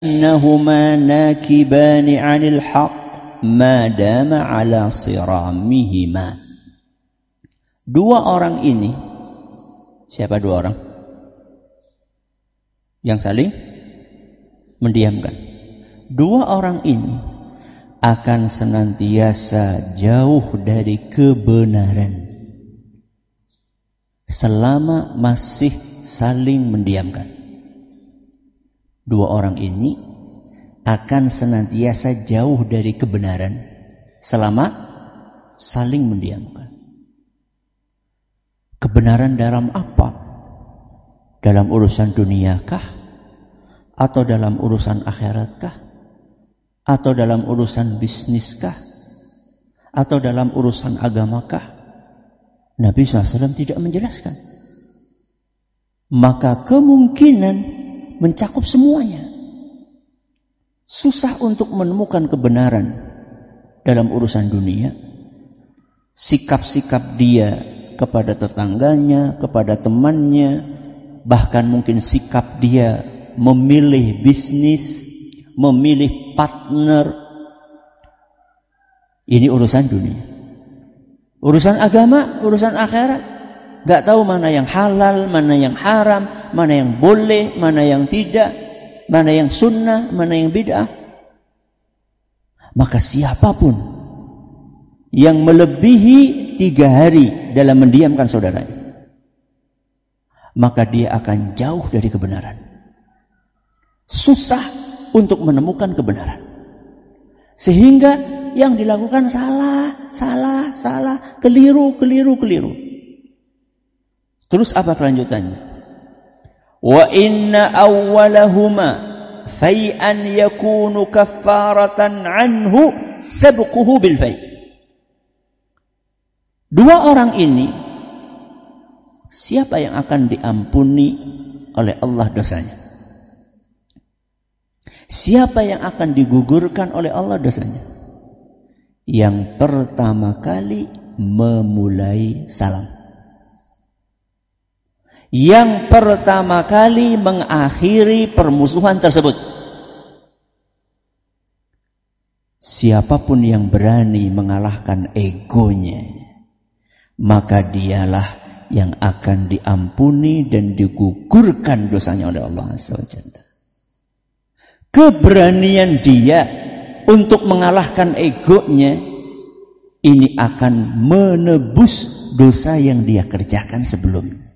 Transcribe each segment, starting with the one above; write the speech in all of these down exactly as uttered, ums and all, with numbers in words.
innahuma nakibani 'anil haqq ma dama 'ala siramihima. Dua orang ini, siapa dua orang? Yang saling mendiamkan. Dua orang ini akan senantiasa jauh dari kebenaran selama masih saling mendiamkan. Dua orang ini akan senantiasa jauh dari kebenaran selama saling mendiamkan. Kebenaran dalam apa? Dalam urusan duniakah? Atau dalam urusan akhiratkah? Atau dalam urusan bisniskah? Atau dalam urusan agamakah? Nabi shallallahu alaihi wasallam tidak menjelaskan. Maka kemungkinan mencakup semuanya. Susah untuk menemukan kebenaran dalam urusan dunia. Sikap-sikap dia kepada tetangganya, kepada temannya, bahkan mungkin sikap dia memilih bisnis, memilih partner. Ini urusan dunia. Urusan agama, urusan akhirat, gak tahu mana yang halal, mana yang haram, mana yang boleh, mana yang tidak, mana yang sunnah, mana yang bid'ah. Maka siapapun yang melebihi tiga hari dalam mendiamkan saudaranya, maka dia akan jauh dari kebenaran. Susah untuk menemukan kebenaran. Sehingga yang dilakukan salah, salah, salah, keliru, keliru, keliru. Terus apa kelanjutannya? Wa inna awwalahuma fai'an yakunu kaffaratan anhu sabquhu bil fai'. Dua orang ini, siapa yang akan diampuni oleh Allah dosanya? Siapa yang akan digugurkan oleh Allah dosanya? Yang pertama kali memulai salam. Yang pertama kali mengakhiri permusuhan tersebut. Siapapun yang berani mengalahkan egonya, maka dialah yang akan diampuni dan digugurkan dosanya oleh Allah Azza wa Jalla. Keberanian dia untuk mengalahkan egonya ini akan menebus dosa yang dia kerjakan sebelumnya.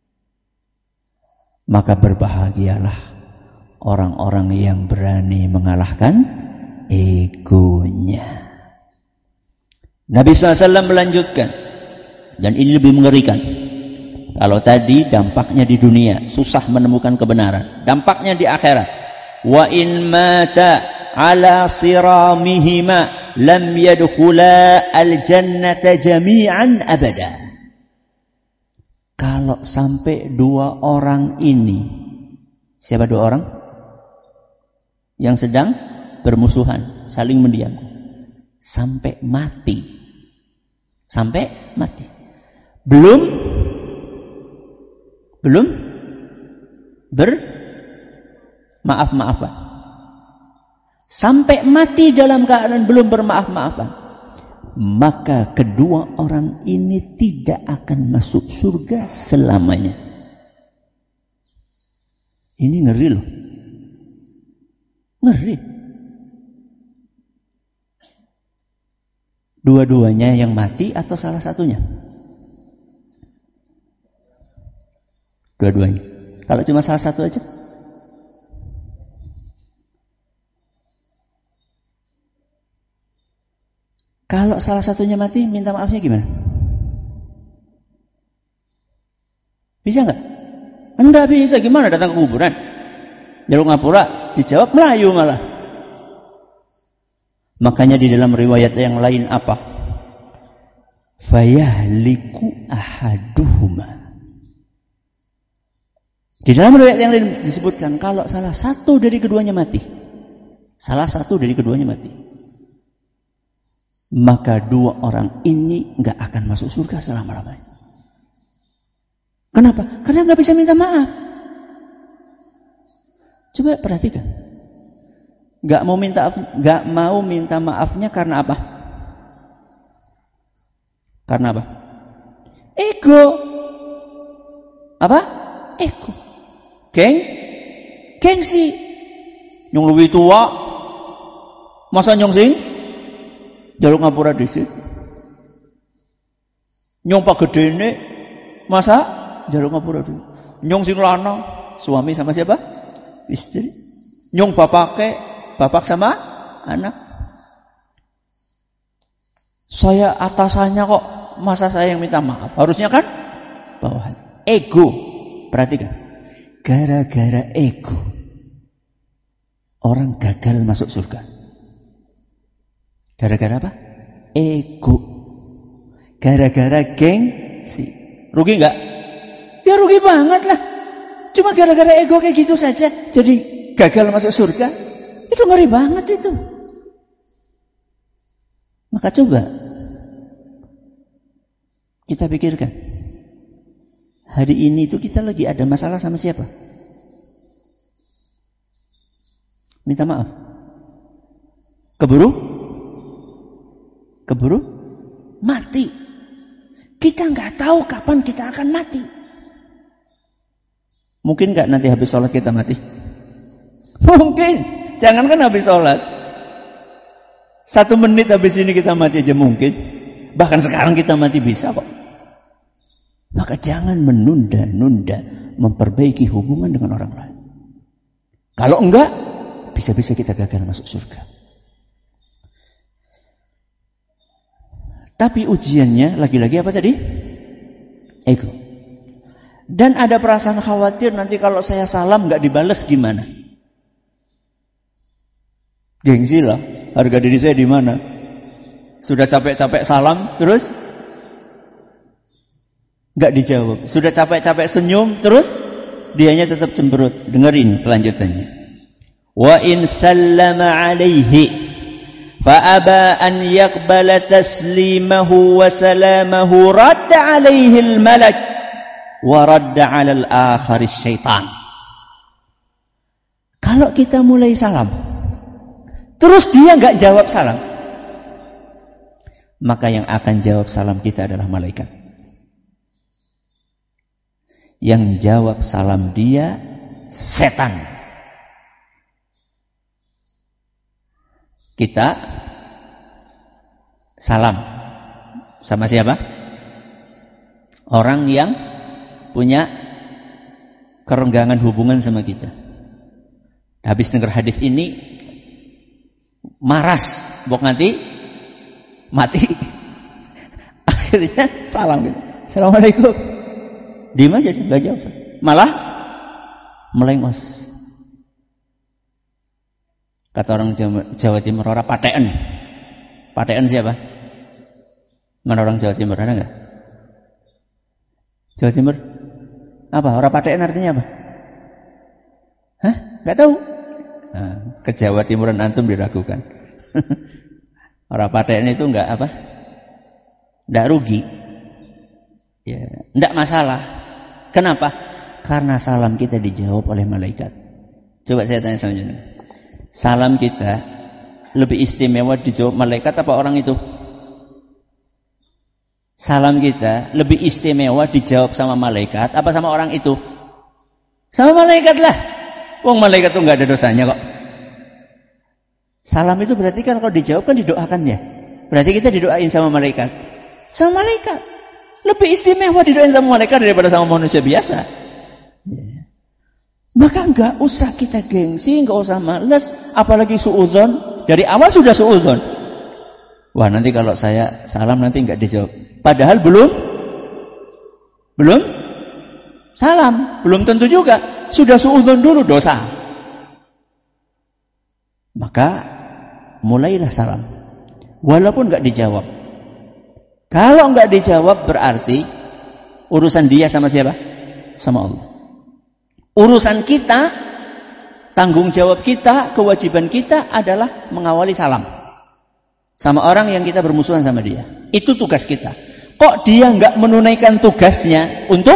Maka berbahagialah orang-orang yang berani mengalahkan egonya. Nabi shallallahu alaihi wasallam melanjutkan, dan ini lebih mengerikan. Kalau tadi dampaknya di dunia, susah menemukan kebenaran. Dampaknya di akhirat. Wa in mata ala siramihima lam yadkhula al-jannata jami'an abada. Kalau sampai dua orang ini, siapa dua orang? Yang sedang bermusuhan, saling mendiam, sampai mati. Sampai mati. Belum belum bermaaf-maafan. Sampai mati dalam keadaan belum bermaaf-maafan. Maka kedua orang ini tidak akan masuk surga selamanya. Ini ngeri loh. Ngeri. Dua-duanya yang mati atau salah satunya? Dua-duanya. Kalau cuma salah satu aja? Kalau salah satunya mati, minta maafnya gimana? Bisa nggak? Enggak bisa. Gimana datang ke kuburan? Jalur ngapura, dijawab Melayu malah. Makanya di dalam riwayat yang lain apa? Fayahliku ahaduhuma. Di dalam riwayat yang lain disebutkan kalau salah satu dari keduanya mati. Salah satu dari keduanya mati. Maka dua orang ini nggak akan masuk surga selama-lamanya. Kenapa? Karena nggak bisa minta maaf. Coba perhatikan. Gak mau minta gak mau minta maafnya karena apa? Karena apa? Ego. Apa? Ego. Geng? Gengsi. Nyong luwih tua. Masa nyong sing jaluk ngapura dhisik. Nyong pak gedene masa jaluk ngapura dhisik. Nyong sing lanang, suami sama siapa? Istri. Nyong bapake bapak sama anak. Saya atasannya kok, masa saya yang minta maaf? Harusnya kan bawahan. Ego. Perhatikan. Gara-gara ego orang gagal masuk surga. Gara-gara apa? Ego. Gara-gara gengsi. Rugi enggak? Ya rugi banget lah. Cuma gara-gara ego kayak gitu saja jadi gagal masuk surga. Itu ngeri banget itu. Maka coba kita pikirkan. Hari ini itu kita lagi ada masalah sama siapa? Minta maaf. Keburu? Keburu? Mati. Kita nggak tahu kapan kita akan mati. Mungkin nggak nanti habis sholat kita mati? Mungkin. Jangankan habis sholat, satu menit habis ini kita mati aja mungkin. Bahkan sekarang kita mati bisa kok. Maka jangan menunda-nunda memperbaiki hubungan dengan orang lain. Kalau enggak, bisa-bisa kita gagal masuk surga. Tapi ujiannya lagi-lagi apa tadi? Ego. Dan ada perasaan khawatir nanti kalau saya salam nggak dibalas gimana? Gengsi lah, harga diri saya di mana? Sudah capek-capek salam, terus nggak dijawab. Sudah capek-capek senyum, terus dianya tetap cemberut. Dengerin kelanjutannya. Wa in sallama alaihi fa aba an yaqbala taslimahu wa salamahu radda alaihi al-malak wa radda 'ala al-akhir syaitan. Kalau kita mulai salam terus dia nggak jawab salam, maka yang akan jawab salam kita adalah malaikat. Yang jawab salam dia setan. Kita salam sama siapa? Orang yang punya kerenggangan hubungan sama kita. Habis dengar hadis ini maras, bok nanti mati. Akhirnya salam gitu. Assalamualaikum. Diam aja, nggak jawab. Malah melengos. Kata orang Jawa, Jawa Timur, orang patean. Patean siapa? Mana orang Jawa Timur, ada nggak? Jawa Timur? Apa? Orang patean artinya apa? Hah? Nggak tahu. Nah, ke Jawa Timuran antum diragukan. Orang paten itu enggak apa? Enggak rugi. Ya, enggak masalah. Kenapa? Karena salam kita dijawab oleh malaikat. Coba saya tanya sama jenengan. Salam kita lebih istimewa dijawab malaikat apa orang itu? Salam kita lebih istimewa dijawab sama malaikat apa sama orang itu? Sama malaikat lah. Wong malaikat itu enggak ada dosanya kok. Salam itu berarti kan kalau dijawab kan didoakan ya. Berarti kita didoain sama malaikat. Sama malaikat. Lebih istimewa didoain sama malaikat daripada sama manusia biasa. Ya. Maka enggak usah kita gengsi, enggak usah malas, apalagi suudzon. Dari awal sudah suudzon. Wah, nanti kalau saya salam nanti enggak dijawab. Padahal belum belum salam, belum tentu juga. Sudah suudzon dulu dosa. Maka mulailah salam. Walaupun enggak dijawab. Kalau enggak dijawab berarti urusan dia sama siapa? Sama Allah. Urusan kita, tanggung jawab kita, kewajiban kita adalah mengawali salam sama orang yang kita bermusuhan sama dia. Itu tugas kita. Kok dia enggak menunaikan tugasnya untuk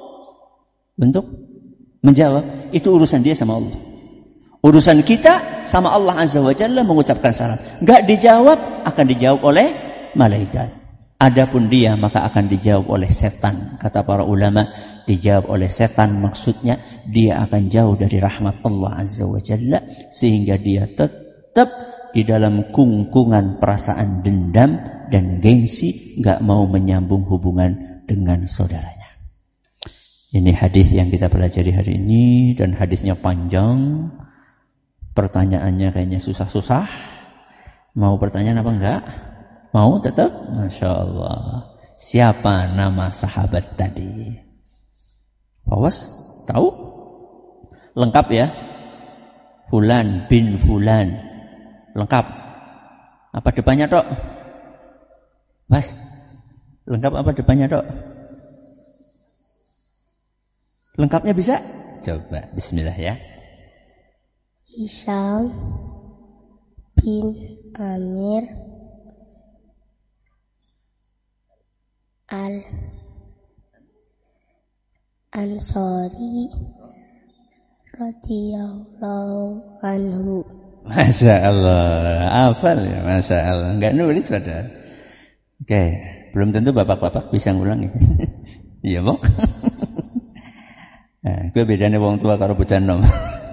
untuk menjawab? Itu urusan dia sama Allah. Urusan kita sama Allah Azza wa Jalla mengucapkan salam. Enggak dijawab, akan dijawab oleh malaikat. Adapun dia maka akan dijawab oleh setan. Kata para ulama, dijawab oleh setan maksudnya dia akan jauh dari rahmat Allah Azza wa Jalla sehingga dia tetap di dalam kungkungan perasaan dendam dan gengsi, enggak mau menyambung hubungan dengan saudaranya. Ini hadis yang kita pelajari hari ini, dan hadisnya panjang. Pertanyaannya kayaknya susah-susah. Mau pertanyaan apa enggak? Mau tetap? Masya Allah. Siapa nama sahabat tadi? Awas, tahu? Lengkap ya? Fulan bin Fulan. Lengkap. Apa depannya, Dok? Mas, lengkap apa depannya, Dok? Lengkapnya bisa? Coba, bismillah ya. Hisham bin Amir al Ansori radhiyallahu anhu. Masya Allah, hafal ya, Masya Allah. Enggak nulis padahal. Oke, belum tentu bapak-bapak bisa ngulangi. Iya, Bang. Nah, gue bedanya wong tua karo bocah nom.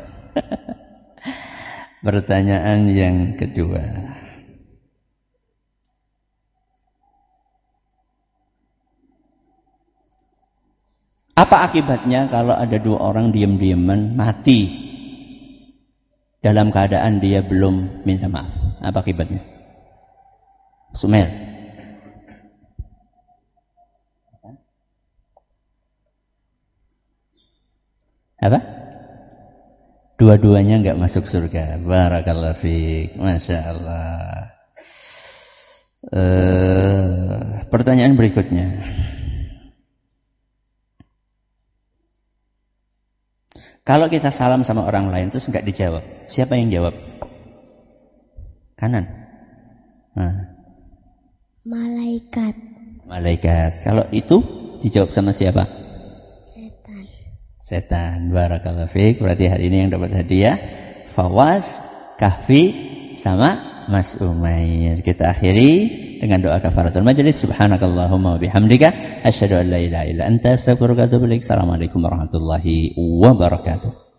Pertanyaan yang kedua. Apa akibatnya kalau ada dua orang diam-diaman mati dalam keadaan dia belum minta maaf? Apa akibatnya? Sumel. Apa? Dua-duanya enggak masuk surga. Barakallahu fiik. Masya Allah. Uh, pertanyaan berikutnya. Kalau kita salam sama orang lain terus enggak dijawab, siapa yang jawab? Kanan. Nah. Malaikat. Malaikat. Kalau itu dijawab sama siapa? Setan. Setan. Barakallahu fiik. Berarti hari ini yang dapat hadiah Fawaz, Kahfi sama Mas Umair. Kita akhiri dengan doa kafaratul majelis. Subhanakallahumma wa bihamdika asyhadu an la ilaha illa anta astaghfiruka wa atubu ilaik. Assalamualaikum warahmatullahi wabarakatuh.